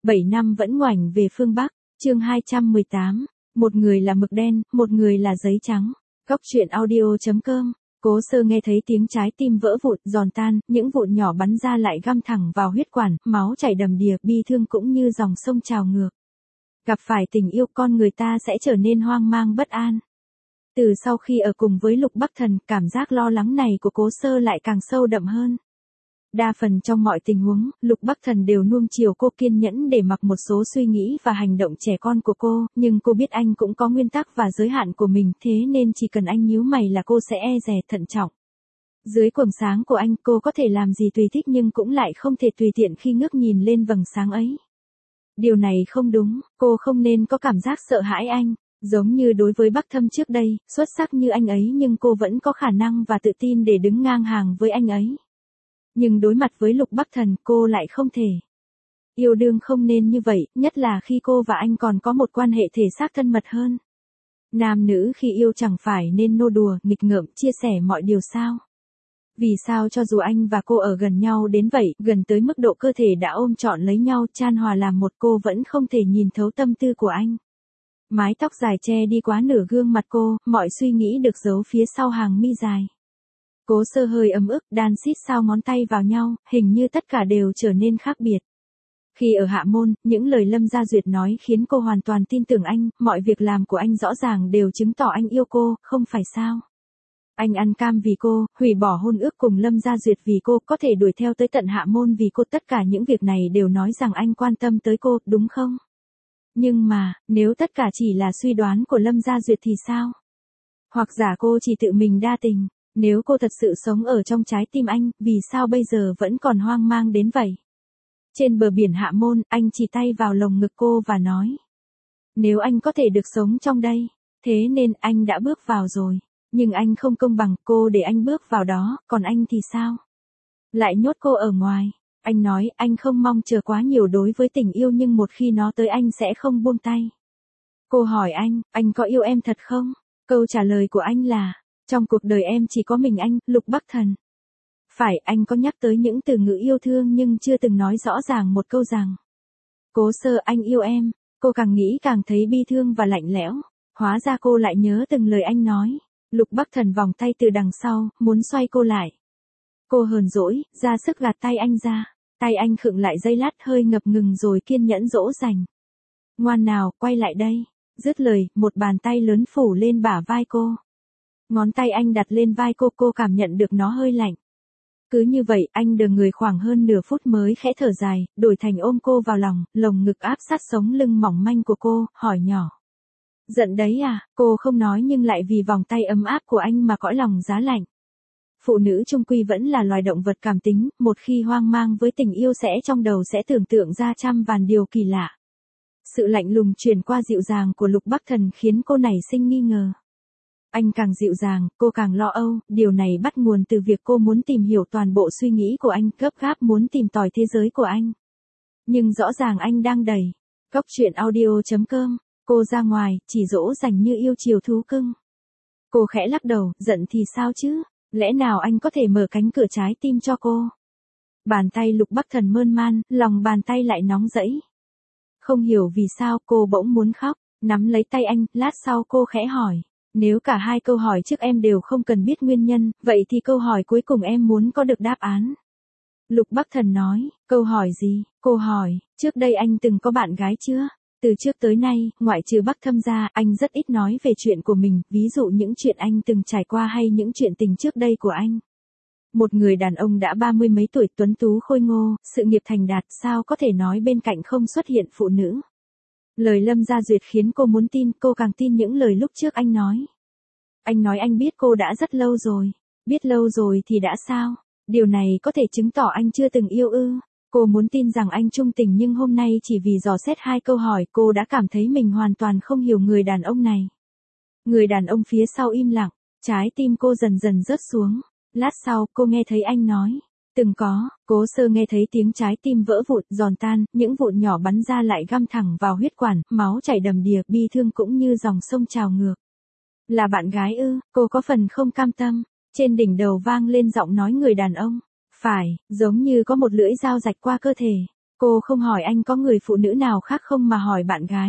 7 năm vẫn ngoảnh về phương Bắc, chương 218. Một người là mực đen, một người là giấy trắng. Góc truyện audio.com. Cố Sơ nghe thấy tiếng trái tim vỡ vụn, giòn tan, những vụn nhỏ bắn ra lại găm thẳng vào huyết quản, máu chảy đầm đìa, bi thương cũng như dòng sông trào ngược. Gặp phải tình yêu, con người ta sẽ trở nên hoang mang bất an. Từ sau khi ở cùng với Lục Bắc Thần, cảm giác lo lắng này của Cố Sơ lại càng sâu đậm hơn. Đa phần trong mọi tình huống, Lục Bắc Thần đều nuông chiều cô, kiên nhẫn để mặc một số suy nghĩ và hành động trẻ con của cô, nhưng cô biết anh cũng có nguyên tắc và giới hạn của mình, thế nên chỉ cần anh nhíu mày là cô sẽ e dè, thận trọng. Dưới quầng sáng của anh, cô có thể làm gì tùy thích nhưng cũng lại không thể tùy tiện khi ngước nhìn lên vầng sáng ấy. Điều này không đúng, cô không nên có cảm giác sợ hãi anh. Giống như đối với Bắc Thâm trước đây, xuất sắc như anh ấy nhưng cô vẫn có khả năng và tự tin để đứng ngang hàng với anh ấy. Nhưng đối mặt với Lục Bắc Thần, cô lại không thể. Yêu đương không nên như vậy, nhất là khi cô và anh còn có một quan hệ thể xác thân mật hơn. Nam nữ khi yêu chẳng phải nên nô đùa, nghịch ngợm, chia sẻ mọi điều sao? Vì sao cho dù anh và cô ở gần nhau đến vậy, gần tới mức độ cơ thể đã ôm trọn lấy nhau, chan hòa làm một, cô vẫn không thể nhìn thấu tâm tư của anh? Mái tóc dài che đi quá nửa gương mặt cô, mọi suy nghĩ được giấu phía sau hàng mi dài. Cố Sơ hơi ấm ức, đan xít sao ngón tay vào nhau, hình như tất cả đều trở nên khác biệt. Khi ở Hạ Môn, những lời Lâm Gia Duyệt nói khiến cô hoàn toàn tin tưởng anh, mọi việc làm của anh rõ ràng đều chứng tỏ anh yêu cô, không phải sao? Anh ăn cam vì cô, hủy bỏ hôn ước cùng Lâm Gia Duyệt vì cô, có thể đuổi theo tới tận Hạ Môn vì cô, tất cả những việc này đều nói rằng anh quan tâm tới cô, đúng không? Nhưng mà, nếu tất cả chỉ là suy đoán của Lâm Gia Duyệt thì sao? Hoặc giả cô chỉ tự mình đa tình, nếu cô thật sự sống ở trong trái tim anh, vì sao bây giờ vẫn còn hoang mang đến vậy? Trên bờ biển Hạ Môn, anh chỉ tay vào lồng ngực cô và nói. Nếu anh có thể được sống trong đây, thế nên anh đã bước vào rồi. Nhưng anh không công bằng, cô để anh bước vào đó, còn anh thì sao? Lại nhốt cô ở ngoài. Anh nói anh không mong chờ quá nhiều đối với tình yêu nhưng một khi nó tới anh sẽ không buông tay. Cô hỏi anh có yêu em thật không? Câu trả lời của anh là, trong cuộc đời em chỉ có mình anh, Lục Bắc Thần. Phải, anh có nhắc tới những từ ngữ yêu thương nhưng chưa từng nói rõ ràng một câu rằng. Cố Sơ, anh yêu em. Cô càng nghĩ càng thấy bi thương và lạnh lẽo. Hóa ra cô lại nhớ từng lời anh nói. Lục Bắc Thần vòng tay từ đằng sau, muốn xoay cô lại. Cô hờn dỗi, ra sức gạt tay anh ra. Tay anh khựng lại giây lát, hơi ngập ngừng rồi kiên nhẫn dỗ dành. Ngoan nào, quay lại đây. Dứt lời, một bàn tay lớn phủ lên bả vai cô. Ngón tay anh đặt lên vai cô cảm nhận được nó hơi lạnh. Cứ như vậy, anh đờ người khoảng hơn nửa phút mới khẽ thở dài, đổi thành ôm cô vào lòng, lồng ngực áp sát sống lưng mỏng manh của cô, hỏi nhỏ. Giận đấy à? Cô không nói nhưng lại vì vòng tay ấm áp của anh mà cõi lòng giá lạnh. Phụ nữ chung quy vẫn là loài động vật cảm tính, một khi hoang mang với tình yêu sẽ trong đầu sẽ tưởng tượng ra trăm vạn điều kỳ lạ. Sự lạnh lùng truyền qua dịu dàng của Lục Bắc Thần khiến cô nảy sinh nghi ngờ. Anh càng dịu dàng, cô càng lo âu, điều này bắt nguồn từ việc cô muốn tìm hiểu toàn bộ suy nghĩ của anh, gấp gáp muốn tìm tòi thế giới của anh. Nhưng rõ ràng anh đang đầy. Góc truyện audio.com. Cô ra ngoài, chỉ dỗ dành như yêu chiều thú cưng. Cô khẽ lắc đầu, giận thì sao chứ? Lẽ nào anh có thể mở cánh cửa trái tim cho cô? Bàn tay Lục Bắc Thần mơn man, lòng bàn tay lại nóng rẫy. Không hiểu vì sao cô bỗng muốn khóc, nắm lấy tay anh, lát sau cô khẽ hỏi. Nếu cả hai câu hỏi trước em đều không cần biết nguyên nhân, vậy thì câu hỏi cuối cùng em muốn có được đáp án. Lục Bắc Thần nói, câu hỏi gì? Cô hỏi, trước đây anh từng có bạn gái chưa? Từ trước tới nay, ngoại trừ Bắc Thâm ra, anh rất ít nói về chuyện của mình, ví dụ những chuyện anh từng trải qua hay những chuyện tình trước đây của anh. Một người đàn ông đã 30 mấy tuổi, tuấn tú khôi ngô, sự nghiệp thành đạt, sao có thể nói bên cạnh không xuất hiện phụ nữ. Lời Lâm Gia Duyệt khiến cô muốn tin, cô càng tin những lời lúc trước anh nói. Anh nói anh biết cô đã rất lâu rồi. Biết lâu rồi thì đã sao? Điều này có thể chứng tỏ anh chưa từng yêu ư? Cô muốn tin rằng anh trung tình nhưng hôm nay chỉ vì dò xét hai câu hỏi cô đã cảm thấy mình hoàn toàn không hiểu người đàn ông này. Người đàn ông phía sau im lặng, trái tim cô dần dần rớt xuống. Lát sau cô nghe thấy anh nói. Từng có, Cố Sơ nghe thấy tiếng trái tim vỡ vụn, giòn tan, những vụn nhỏ bắn ra lại găm thẳng vào huyết quản, máu chảy đầm đìa, bi thương cũng như dòng sông trào ngược. Là bạn gái ư? Cô có phần không cam tâm. Trên đỉnh đầu vang lên giọng nói người đàn ông. Phải, giống như có một lưỡi dao rạch qua cơ thể. Cô không hỏi anh có người phụ nữ nào khác không mà hỏi bạn gái.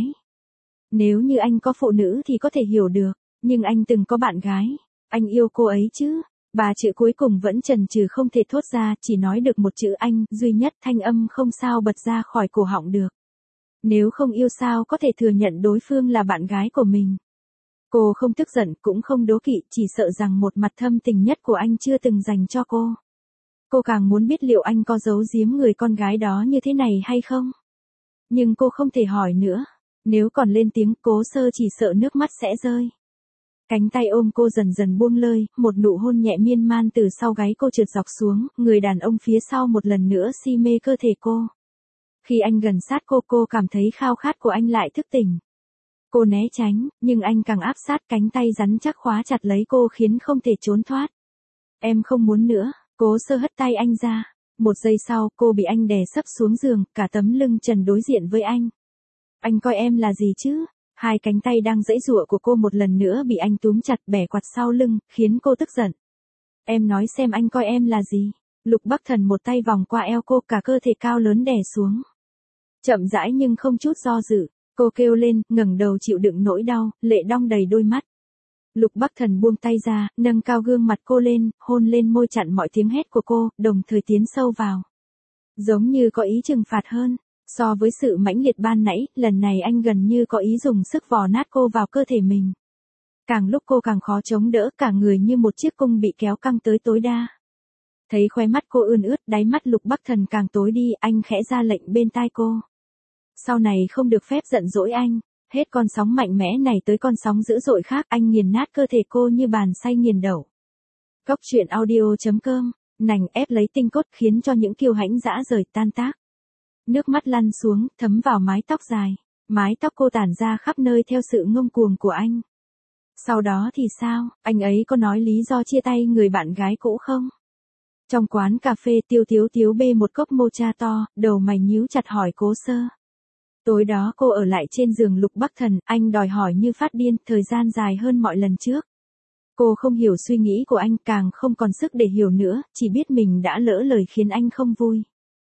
Nếu như anh có phụ nữ thì có thể hiểu được, nhưng anh từng có bạn gái. Anh yêu cô ấy chứ? Ba chữ cuối cùng vẫn chần chừ không thể thốt ra, chỉ nói được một chữ anh, duy nhất thanh âm không sao bật ra khỏi cổ họng được. Nếu không yêu sao có thể thừa nhận đối phương là bạn gái của mình. Cô không tức giận cũng không đố kỵ, chỉ sợ rằng một mặt thâm tình nhất của anh chưa từng dành cho cô. Cô càng muốn biết liệu anh có giấu giếm người con gái đó như thế này hay không. Nhưng cô không thể hỏi nữa. Nếu còn lên tiếng Cố Sơ chỉ sợ nước mắt sẽ rơi. Cánh tay ôm cô dần dần buông lơi, một nụ hôn nhẹ miên man từ sau gáy cô trượt dọc xuống, người đàn ông phía sau một lần nữa si mê cơ thể cô. Khi anh gần sát cô cảm thấy khao khát của anh lại thức tỉnh. Cô né tránh, nhưng anh càng áp sát, cánh tay rắn chắc khóa chặt lấy cô khiến không thể trốn thoát. Em không muốn nữa, Cố Sơ hất tay anh ra. Một giây sau, cô bị anh đè sấp xuống giường, cả tấm lưng trần đối diện với anh. Anh coi em là gì chứ? Hai cánh tay đang giãy giụa của cô một lần nữa bị anh túm chặt bẻ quạt sau lưng, khiến cô tức giận. Em nói xem anh coi em là gì? Lục Bắc Thần một tay vòng qua eo cô, cả cơ thể cao lớn đè xuống. Chậm rãi nhưng không chút do dự, cô kêu lên, ngẩng đầu chịu đựng nỗi đau, lệ đong đầy đôi mắt. Lục Bắc Thần buông tay ra, nâng cao gương mặt cô lên, hôn lên môi chặn mọi tiếng hét của cô, đồng thời tiến sâu vào. Giống như có ý trừng phạt hơn. So với sự mãnh liệt ban nãy, lần này anh gần như có ý dùng sức vò nát cô vào cơ thể mình. Càng lúc cô càng khó chống đỡ, cả người như một chiếc cung bị kéo căng tới tối đa. Thấy khóe mắt cô ươn ướt, đáy mắt Lục Bắc Thần càng tối đi, anh khẽ ra lệnh bên tai cô. Sau này không được phép giận dỗi anh, hết con sóng mạnh mẽ này tới con sóng dữ dội khác, anh nghiền nát cơ thể cô như bàn xay nghiền đậu. Cốc truyện audio.com, nành ép lấy tinh cốt khiến cho những kiêu hãnh dã rời tan tác. Nước mắt lăn xuống, thấm vào mái tóc dài. Mái tóc cô tản ra khắp nơi theo sự ngông cuồng của anh. Sau đó thì sao, anh ấy có nói lý do chia tay người bạn gái cũ không? Trong quán cà phê Tiêu Tiếu Tiếu bê một cốc mocha to, đầu mày nhíu chặt hỏi Cố Sơ. Tối đó cô ở lại trên giường Lục Bắc Thần, anh đòi hỏi như phát điên, thời gian dài hơn mọi lần trước. Cô không hiểu suy nghĩ của anh, càng không còn sức để hiểu nữa, chỉ biết mình đã lỡ lời khiến anh không vui.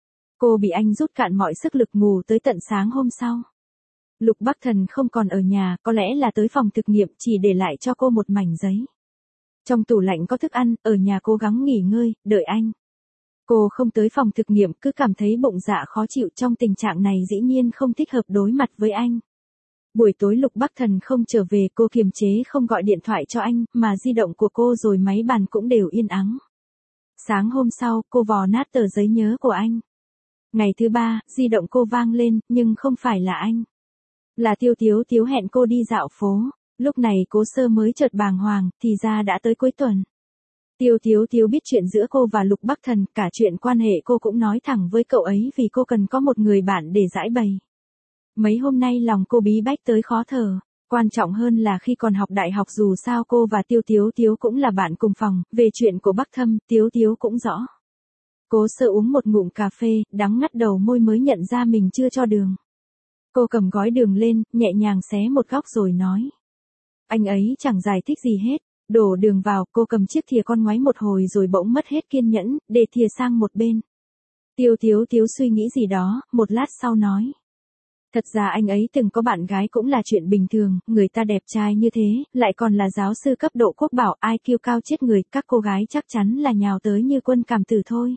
Cô bị anh rút cạn mọi sức lực, ngủ tới tận sáng hôm sau. Lục Bắc Thần không còn ở nhà, có lẽ là tới phòng thực nghiệm, chỉ để lại cho cô một mảnh giấy. Trong tủ lạnh có thức ăn, ở nhà cố gắng nghỉ ngơi, đợi anh. Cô không tới phòng thực nghiệm, cứ cảm thấy bụng dạ khó chịu, trong tình trạng này dĩ nhiên không thích hợp đối mặt với anh. Buổi tối Lục Bắc Thần không trở về, cô kiềm chế không gọi điện thoại cho anh, mà di động của cô rồi máy bàn cũng đều yên ắng. Sáng hôm sau, cô vò nát tờ giấy nhớ của anh. Ngày thứ ba, di động cô vang lên, nhưng không phải là anh. Là Tiêu Tiếu Tiếu hẹn cô đi dạo phố. Lúc này Cố Sơ mới chợt bàng hoàng, thì ra đã tới cuối tuần. Tiêu Tiếu Tiếu biết chuyện giữa cô và Lục Bắc Thần, cả chuyện quan hệ cô cũng nói thẳng với cậu ấy vì cô cần có một người bạn để giải bày. Mấy hôm nay lòng cô bí bách tới khó thở. Quan trọng hơn là khi còn học đại học dù sao cô và Tiêu Tiếu Tiếu cũng là bạn cùng phòng, về chuyện của Bắc Thâm, Tiếu Tiếu cũng rõ. Cố Sơ uống một ngụm cà phê, đắng ngắt đầu môi mới nhận ra mình chưa cho đường. Cô cầm gói đường lên, nhẹ nhàng xé một góc rồi nói. Anh ấy chẳng giải thích gì hết, đổ đường vào, cô cầm chiếc thìa con ngoáy một hồi rồi bỗng mất hết kiên nhẫn, để thìa sang một bên. Tiêu Tiếu Tiếu suy nghĩ gì đó, một lát sau nói. Thật ra anh ấy từng có bạn gái cũng là chuyện bình thường, người ta đẹp trai như thế, lại còn là giáo sư cấp độ quốc bảo, IQ cao chết người, các cô gái chắc chắn là nhào tới như quân cảm tử thôi.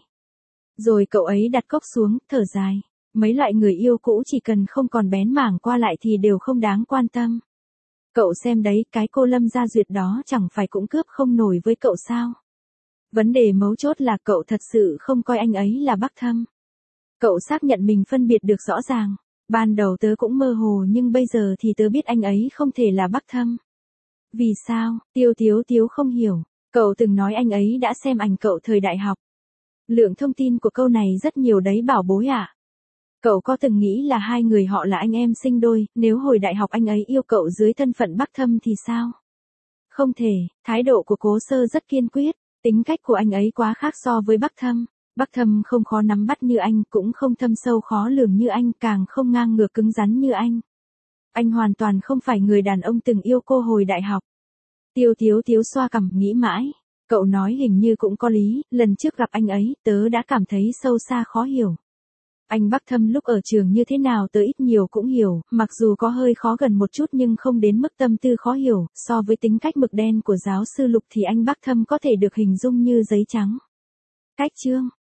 Rồi cậu ấy đặt cốc xuống, thở dài. Mấy loại người yêu cũ chỉ cần không còn bén mảng qua lại thì đều không đáng quan tâm. Cậu xem đấy, cái cô Lâm Gia Duyệt đó chẳng phải cũng cướp không nổi với cậu sao? Vấn đề mấu chốt là cậu thật sự không coi anh ấy là Bắc Thâm. Cậu xác nhận mình phân biệt được rõ ràng. Ban đầu tớ cũng mơ hồ nhưng bây giờ thì tớ biết anh ấy không thể là Bắc Thâm. Vì sao? Tiêu Tiếu Tiếu không hiểu. Cậu từng nói anh ấy đã xem ảnh cậu thời đại học. Lượng thông tin của câu này rất nhiều đấy bảo bối ạ. Cậu có từng nghĩ là hai người họ là anh em sinh đôi, nếu hồi đại học anh ấy yêu cậu dưới thân phận Bắc Thâm thì sao? Không thể, thái độ của Cố Sơ rất kiên quyết, tính cách của anh ấy quá khác so với Bắc Thâm. Bắc Thâm không khó nắm bắt như anh, cũng không thâm sâu khó lường như anh, càng không ngang ngược cứng rắn như anh. Anh hoàn toàn không phải người đàn ông từng yêu cô hồi đại học. Tiêu Tiếu Tiếu xoa cằm nghĩ mãi. Cậu nói hình như cũng có lý, lần trước gặp anh ấy, tớ đã cảm thấy sâu xa khó hiểu. Anh Bắc Thâm lúc ở trường như thế nào tớ ít nhiều cũng hiểu, mặc dù có hơi khó gần một chút nhưng không đến mức tâm tư khó hiểu, so với tính cách mực đen của giáo sư Lục thì anh Bắc Thâm có thể được hình dung như giấy trắng. Cách chương